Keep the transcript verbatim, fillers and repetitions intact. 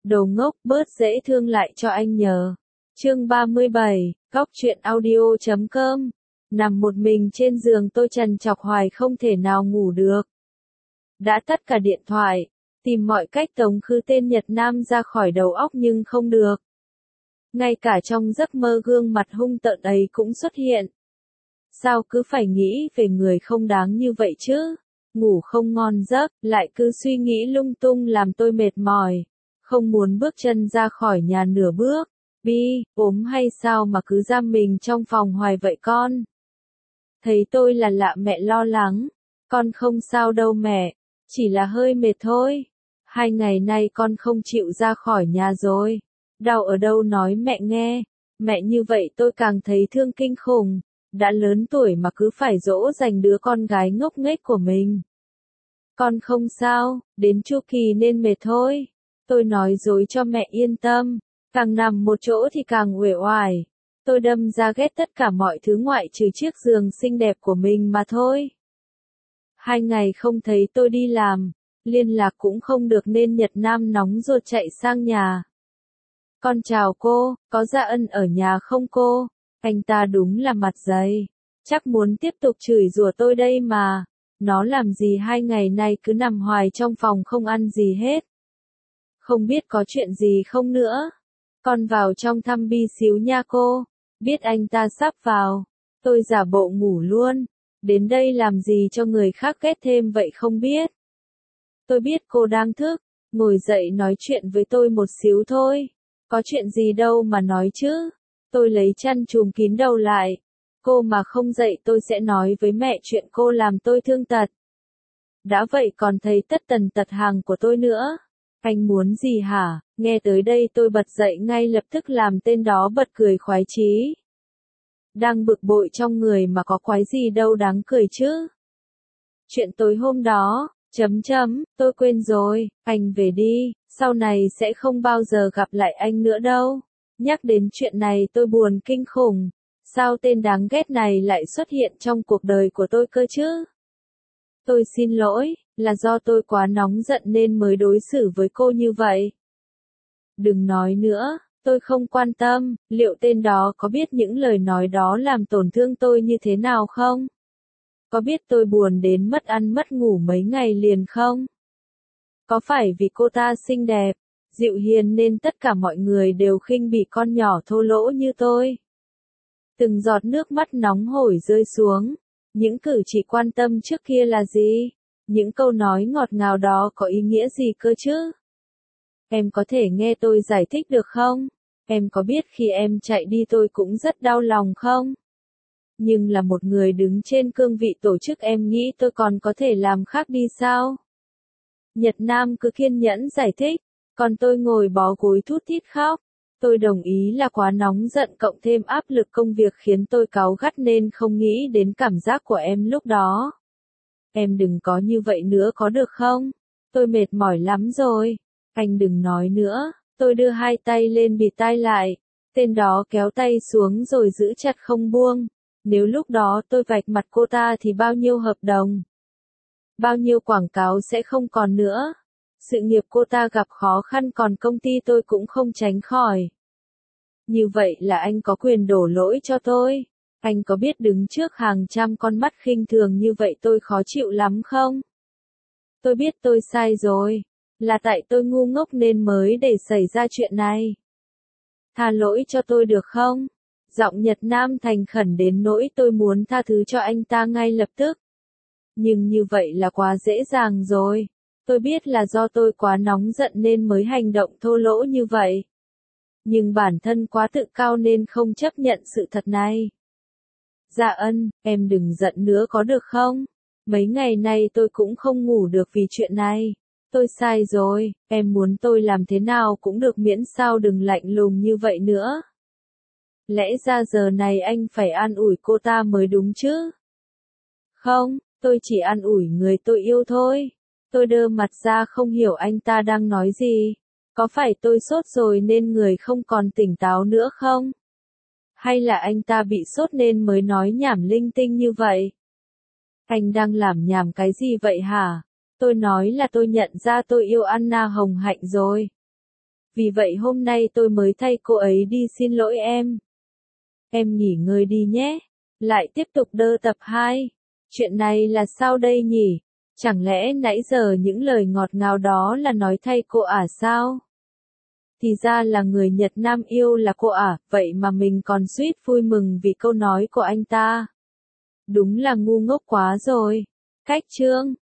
Đồ ngốc, bớt dễ thương lại cho anh nhờ. Chương ba mươi bảy, góc truyện audio chấm com. Nằm một mình trên giường tôi trằn trọc hoài không thể nào ngủ được. Đã tắt cả điện thoại, tìm mọi cách tống khứ tên Nhật Nam ra khỏi đầu óc nhưng không được. Ngay cả trong giấc mơ gương mặt hung tợn ấy cũng xuất hiện. Sao cứ phải nghĩ về người không đáng như vậy chứ? Ngủ không ngon giấc, lại cứ suy nghĩ lung tung làm tôi mệt mỏi. Không muốn bước chân ra khỏi nhà nửa bước. Bi, ốm hay sao mà cứ giam mình trong phòng hoài vậy con? Thấy tôi là lạ mẹ lo lắng. Con không sao đâu mẹ, chỉ là hơi mệt thôi. Hai ngày nay con không chịu ra khỏi nhà rồi. Đau ở đâu nói mẹ nghe. Mẹ như vậy tôi càng thấy thương kinh khủng. Đã lớn tuổi mà cứ phải dỗ dành đứa con gái ngốc nghếch của mình. Con không sao, đến chu kỳ nên mệt thôi. Tôi nói dối cho mẹ yên tâm. Càng nằm một chỗ thì càng uể oải. Tôi đâm ra ghét tất cả mọi thứ ngoại trừ chiếc giường xinh đẹp của mình mà thôi. Hai ngày không thấy tôi đi làm, liên lạc cũng không được nên Nhật Nam nóng ruột chạy sang nhà. Con chào cô, có Dạ Ân ở nhà không cô? Anh ta đúng là mặt dày, chắc muốn tiếp tục chửi rủa tôi đây mà. Nó làm gì hai ngày nay cứ nằm hoài trong phòng không ăn gì hết. Không biết có chuyện gì không nữa. Con vào trong thăm Bi xíu nha cô. Biết anh ta sắp vào, tôi giả bộ ngủ luôn. Đến đây làm gì cho người khác ghét thêm vậy không biết. Tôi biết cô đang thức, ngồi dậy nói chuyện với tôi một xíu thôi. Có chuyện gì đâu mà nói chứ. Tôi lấy chăn trùm kín đầu lại. Cô mà không dậy tôi sẽ nói với mẹ chuyện cô làm tôi thương tật. Đã vậy còn thấy tất tần tật hàng của tôi nữa. Anh muốn gì hả? Nghe tới đây tôi bật dậy ngay lập tức làm tên đó bật cười khoái chí. Đang bực bội trong người mà có quái gì đâu đáng cười chứ. Chuyện tối hôm đó, chấm chấm, tôi quên rồi, anh về đi, sau này sẽ không bao giờ gặp lại anh nữa đâu. Nhắc đến chuyện này tôi buồn kinh khủng. Sao tên đáng ghét này lại xuất hiện trong cuộc đời của tôi cơ chứ? Tôi xin lỗi, là do tôi quá nóng giận nên mới đối xử với cô như vậy. Đừng nói nữa, tôi không quan tâm, liệu tên đó có biết những lời nói đó làm tổn thương tôi như thế nào không? Có biết tôi buồn đến mất ăn mất ngủ mấy ngày liền không? Có phải vì cô ta xinh đẹp, dịu hiền nên tất cả mọi người đều khinh bỉ con nhỏ thô lỗ như tôi? Từng giọt nước mắt nóng hổi rơi xuống. Những cử chỉ quan tâm trước kia là gì? Những câu nói ngọt ngào đó có ý nghĩa gì cơ chứ? Em có thể nghe tôi giải thích được không? Em có biết khi em chạy đi tôi cũng rất đau lòng không? Nhưng là một người đứng trên cương vị tổ chức em nghĩ tôi còn có thể làm khác đi sao? Nhật Nam cứ kiên nhẫn giải thích, còn tôi ngồi bó gối thút thít khóc. Tôi đồng ý là quá nóng giận cộng thêm áp lực công việc khiến tôi cáu gắt nên không nghĩ đến cảm giác của em lúc đó. Em đừng có như vậy nữa có được không? Tôi mệt mỏi lắm rồi. Anh đừng nói nữa. Tôi đưa hai tay lên bịt tai lại. Tên đó kéo tay xuống rồi giữ chặt không buông. Nếu lúc đó tôi vạch mặt cô ta thì bao nhiêu hợp đồng, bao nhiêu quảng cáo sẽ không còn nữa. Sự nghiệp cô ta gặp khó khăn còn công ty tôi cũng không tránh khỏi. Như vậy là anh có quyền đổ lỗi cho tôi. Anh có biết đứng trước hàng trăm con mắt khinh thường như vậy tôi khó chịu lắm không? Tôi biết tôi sai rồi. Là tại tôi ngu ngốc nên mới để xảy ra chuyện này. Tha lỗi cho tôi được không? Giọng Nhật Nam thành khẩn đến nỗi tôi muốn tha thứ cho anh ta ngay lập tức. Nhưng như vậy là quá dễ dàng rồi. Tôi biết là do tôi quá nóng giận nên mới hành động thô lỗ như vậy. Nhưng bản thân quá tự cao nên không chấp nhận sự thật này. Dạ Ân, em đừng giận nữa có được không? Mấy ngày nay tôi cũng không ngủ được vì chuyện này. Tôi sai rồi, em muốn tôi làm thế nào cũng được miễn sao đừng lạnh lùng như vậy nữa. Lẽ ra giờ này anh phải an ủi cô ta mới đúng chứ? Không, tôi chỉ an ủi người tôi yêu thôi. Tôi đơ mặt ra không hiểu anh ta đang nói gì. Có phải tôi sốt rồi nên người không còn tỉnh táo nữa không? Hay là anh ta bị sốt nên mới nói nhảm linh tinh như vậy? Anh đang làm nhảm cái gì vậy hả? Tôi nói là tôi nhận ra tôi yêu Anna Hồng Hạnh rồi. Vì vậy hôm nay tôi mới thay cô ấy đi xin lỗi em. Em nghỉ ngơi đi nhé. Lại tiếp tục đơ tập hai. Chuyện này là sao đây nhỉ? Chẳng lẽ nãy giờ những lời ngọt ngào đó là nói thay cô à sao? Thì ra là người Nhật Nam yêu là cô à, vậy mà mình còn suýt vui mừng vì câu nói của anh ta. Đúng là ngu ngốc quá rồi. Cách chương